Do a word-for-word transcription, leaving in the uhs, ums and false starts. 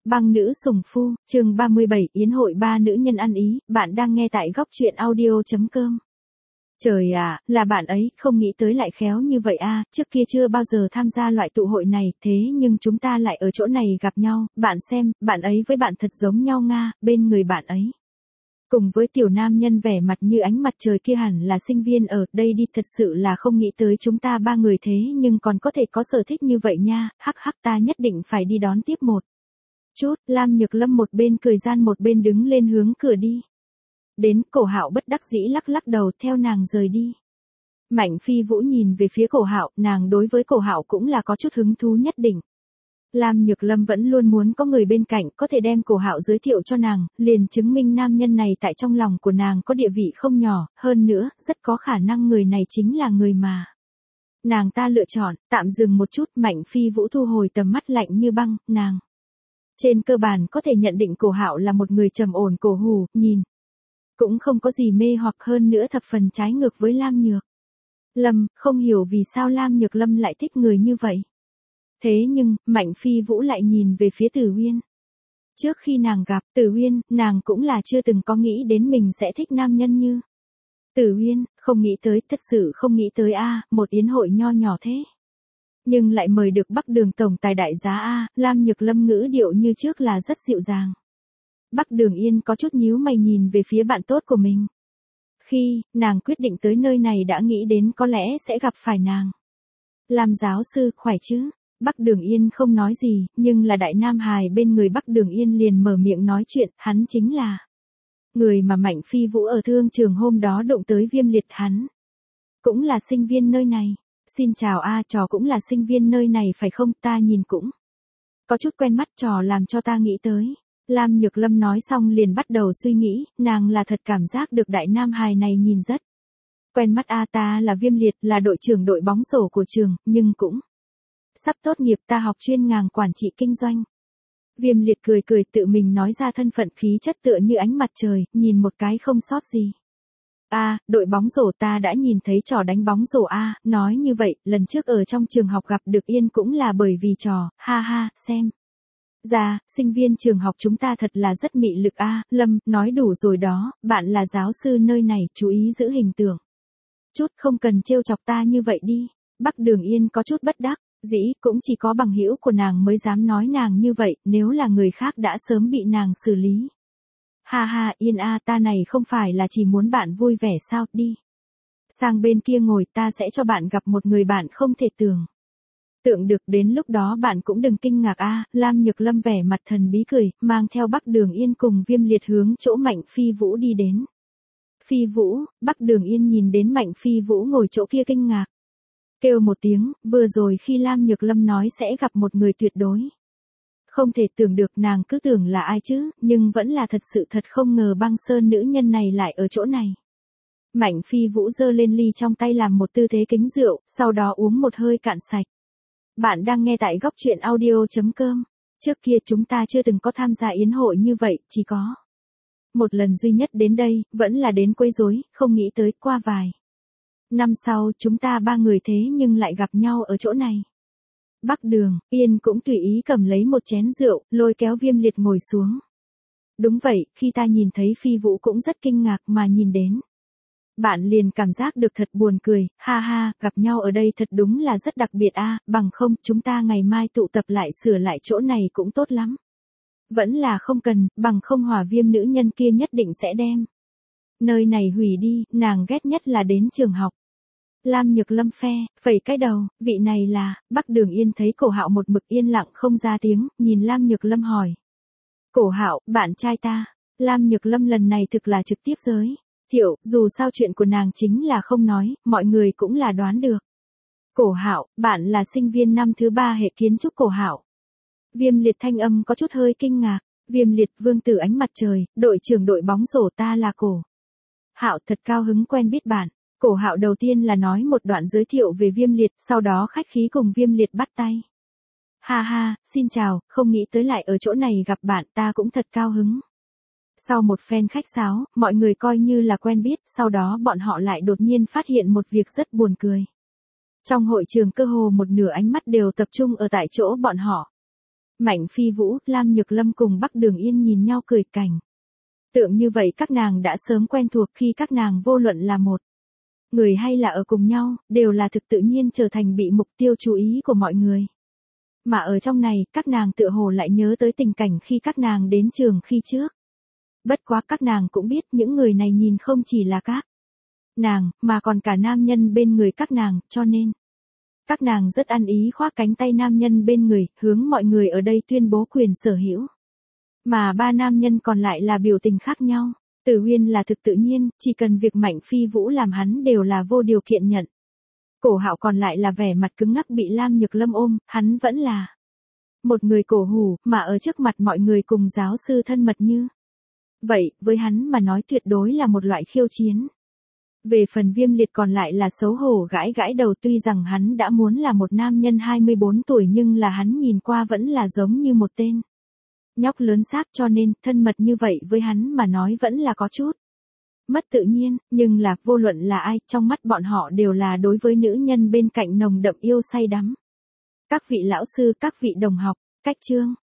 Băng nữ sủng phu, chương ba mươi bảy, yến hội ba nữ nhân ăn ý, bạn đang nghe tại góc truyện audio chấm com. Trời ạ, là bạn ấy, không nghĩ tới lại khéo như vậy a, trước kia chưa bao giờ tham gia loại tụ hội này, thế nhưng chúng ta lại ở chỗ này gặp nhau, bạn xem, bạn ấy với bạn thật giống nhau nga, bên người bạn ấy. Cùng với tiểu nam nhân vẻ mặt như ánh mặt trời kia hẳn là sinh viên ở đây đi, thật sự là không nghĩ tới chúng ta ba người thế nhưng còn có thể có sở thích như vậy nha, hắc hắc ta nhất định phải đi đón tiếp một chút, Lam Nhược Lâm một bên cười gian một bên đứng lên hướng cửa đi. Đến, Cổ Hạo bất đắc dĩ lắc lắc đầu theo nàng rời đi. Mạnh Phi Vũ nhìn về phía Cổ Hạo, nàng đối với Cổ Hạo cũng là có chút hứng thú nhất định. Lam Nhược Lâm vẫn luôn muốn có người bên cạnh có thể đem Cổ Hạo giới thiệu cho nàng, liền chứng minh nam nhân này tại trong lòng của nàng có địa vị không nhỏ, hơn nữa, rất có khả năng người này chính là người mà nàng ta lựa chọn. Tạm dừng một chút, Mạnh Phi Vũ thu hồi tầm mắt lạnh như băng, nàng trên cơ bản có thể nhận định Cổ Hạo là một người trầm ổn cổ hủ, nhìn cũng không có gì mê hoặc, hơn nữa thập phần trái ngược với Lam Nhược Lâm, không hiểu vì sao Lam Nhược Lâm lại thích người như vậy. Thế nhưng, Mạnh Phi Vũ lại nhìn về phía Tử Uyên. Trước khi nàng gặp Tử Uyên, nàng cũng là chưa từng có nghĩ đến mình sẽ thích nam nhân như Tử Uyên, không nghĩ tới, thật sự không nghĩ tới a, một yến hội nho nhỏ thế. Nhưng lại mời được Bắc Đường tổng tài đại giá a, Lam Nhược Lâm ngữ điệu như trước là rất dịu dàng. Bắc Đường Yên có chút nhíu mày nhìn về phía bạn tốt của mình. Khi nàng quyết định tới nơi này đã nghĩ đến có lẽ sẽ gặp phải nàng. Lam giáo sư, khỏe chứ? Bắc Đường Yên không nói gì, nhưng là đại nam hài bên người Bắc Đường Yên liền mở miệng nói chuyện, hắn chính là người mà Mạnh Phi Vũ ở thương trường hôm đó đụng tới Viêm Liệt, hắn cũng là sinh viên nơi này. Xin chào a, trò cũng là sinh viên nơi này phải không, ta nhìn cũng có chút quen mắt, trò làm cho ta nghĩ tới. Lam Nhược Lâm nói xong liền bắt đầu suy nghĩ, nàng là thật cảm giác được đại nam hài này nhìn rất quen mắt a, ta là Viêm Liệt, là đội trưởng đội bóng rổ của trường, nhưng cũng sắp tốt nghiệp, ta học chuyên ngành quản trị kinh doanh. Viêm Liệt cười cười tự mình nói ra thân phận, khí chất tựa như ánh mặt trời, nhìn một cái không sót gì. A, à, đội bóng rổ ta đã nhìn thấy trò đánh bóng rổ a, à, nói như vậy, lần trước ở trong trường học gặp được Yên cũng là bởi vì trò, ha ha, xem ra, sinh viên trường học chúng ta thật là rất mị lực a, à, Lâm, nói đủ rồi đó, bạn là giáo sư nơi này, chú ý giữ hình tượng chút, không cần trêu chọc ta như vậy đi. Bắc Đường Yên có chút bất đắc dĩ, cũng chỉ có bằng hữu của nàng mới dám nói nàng như vậy, nếu là người khác đã sớm bị nàng xử lý. Ha ha, Yên a, à, ta này không phải là chỉ muốn bạn vui vẻ sao, đi sang bên kia ngồi, ta sẽ cho bạn gặp một người bạn không thể tưởng tượng được, đến lúc đó bạn cũng đừng kinh ngạc a. À, Lam Nhược Lâm vẻ mặt thần bí cười, mang theo Bắc Đường Yên cùng Viêm Liệt hướng chỗ Mạnh Phi Vũ đi đến. Phi Vũ, Bắc Đường Yên nhìn đến Mạnh Phi Vũ ngồi chỗ kia kinh ngạc kêu một tiếng, vừa rồi khi Lam Nhược Lâm nói sẽ gặp một người tuyệt đối không thể tưởng được, nàng cứ tưởng là ai chứ, nhưng vẫn là thật sự thật không ngờ băng sơn nữ nhân này lại ở chỗ này. Mạnh Phi Vũ giơ lên ly trong tay làm một tư thế kính rượu, sau đó uống một hơi cạn sạch. Bạn đang nghe tại góc truyện audio chấm com. Trước kia chúng ta chưa từng có tham gia yến hội như vậy, chỉ có một lần duy nhất đến đây, vẫn là đến quấy rối, không nghĩ tới qua vài năm sau chúng ta ba người thế nhưng lại gặp nhau ở chỗ này. Bắc Đường Yên cũng tùy ý cầm lấy một chén rượu, lôi kéo Viêm Liệt ngồi xuống. Đúng vậy, khi ta nhìn thấy Phi Vũ cũng rất kinh ngạc mà nhìn đến bạn liền cảm giác được thật buồn cười, ha ha, gặp nhau ở đây thật đúng là rất đặc biệt a, bằng không chúng ta ngày mai tụ tập lại sửa lại chỗ này cũng tốt lắm. Vẫn là không cần, bằng không Hỏa Viêm nữ nhân kia nhất định sẽ đem nơi này hủy đi, nàng ghét nhất là đến trường học. Lam Nhược Lâm phe, phẩy cái đầu, vị này là, Bắc Đường Yên thấy Cổ Hạo một mực yên lặng không ra tiếng, nhìn Lam Nhược Lâm hỏi. Cổ Hạo, bạn trai ta. Lam Nhược Lâm lần này thực là trực tiếp giới thiệu, dù sao chuyện của nàng chính là không nói, mọi người cũng là đoán được. Cổ Hạo, bạn là sinh viên năm thứ ba hệ kiến trúc Cổ Hạo. Viêm Liệt thanh âm có chút hơi kinh ngạc, Viêm Liệt vương tử ánh mặt trời, đội trưởng đội bóng rổ ta là Cổ Hạo, thật cao hứng quen biết bạn. Cổ Hạo đầu tiên là nói một đoạn giới thiệu về Viêm Liệt, sau đó khách khí cùng Viêm Liệt bắt tay. Ha ha, xin chào, không nghĩ tới lại ở chỗ này gặp bạn, ta cũng thật cao hứng. Sau một phen khách sáo, mọi người coi như là quen biết, sau đó bọn họ lại đột nhiên phát hiện một việc rất buồn cười. Trong hội trường cơ hồ một nửa ánh mắt đều tập trung ở tại chỗ bọn họ. Mạnh Phi Vũ, Lam Nhược Lâm cùng Bắc Đường Yên nhìn nhau cười cảnh. Tượng như vậy các nàng đã sớm quen thuộc khi các nàng vô luận là một người hay là ở cùng nhau, đều là thực tự nhiên trở thành bị mục tiêu chú ý của mọi người. Mà ở trong này, các nàng tựa hồ lại nhớ tới tình cảnh khi các nàng đến trường khi trước. Bất quá các nàng cũng biết những người này nhìn không chỉ là các nàng, mà còn cả nam nhân bên người các nàng, cho nên các nàng rất ăn ý khoác cánh tay nam nhân bên người, hướng mọi người ở đây tuyên bố quyền sở hữu. Mà ba nam nhân còn lại là biểu tình khác nhau. Tử Huyên là thực tự nhiên, chỉ cần việc Mạnh Phi Vũ làm hắn đều là vô điều kiện nhận. Cổ Hạo còn lại là vẻ mặt cứng ngắc bị Lam Nhược Lâm ôm, hắn vẫn là một người cổ hủ, mà ở trước mặt mọi người cùng giáo sư thân mật như vậy, với hắn mà nói tuyệt đối là một loại khiêu chiến. Về phần Viêm Liệt còn lại là xấu hổ gãi gãi đầu, tuy rằng hắn đã muốn là một nam nhân hai mươi bốn tuổi nhưng là hắn nhìn qua vẫn là giống như một tên nhóc lớn xác, cho nên thân mật như vậy với hắn mà nói vẫn là có chút mất tự nhiên, nhưng là vô luận là ai, trong mắt bọn họ đều là đối với nữ nhân bên cạnh nồng đậm yêu say đắm. Các vị lão sư, các vị đồng học, cách chương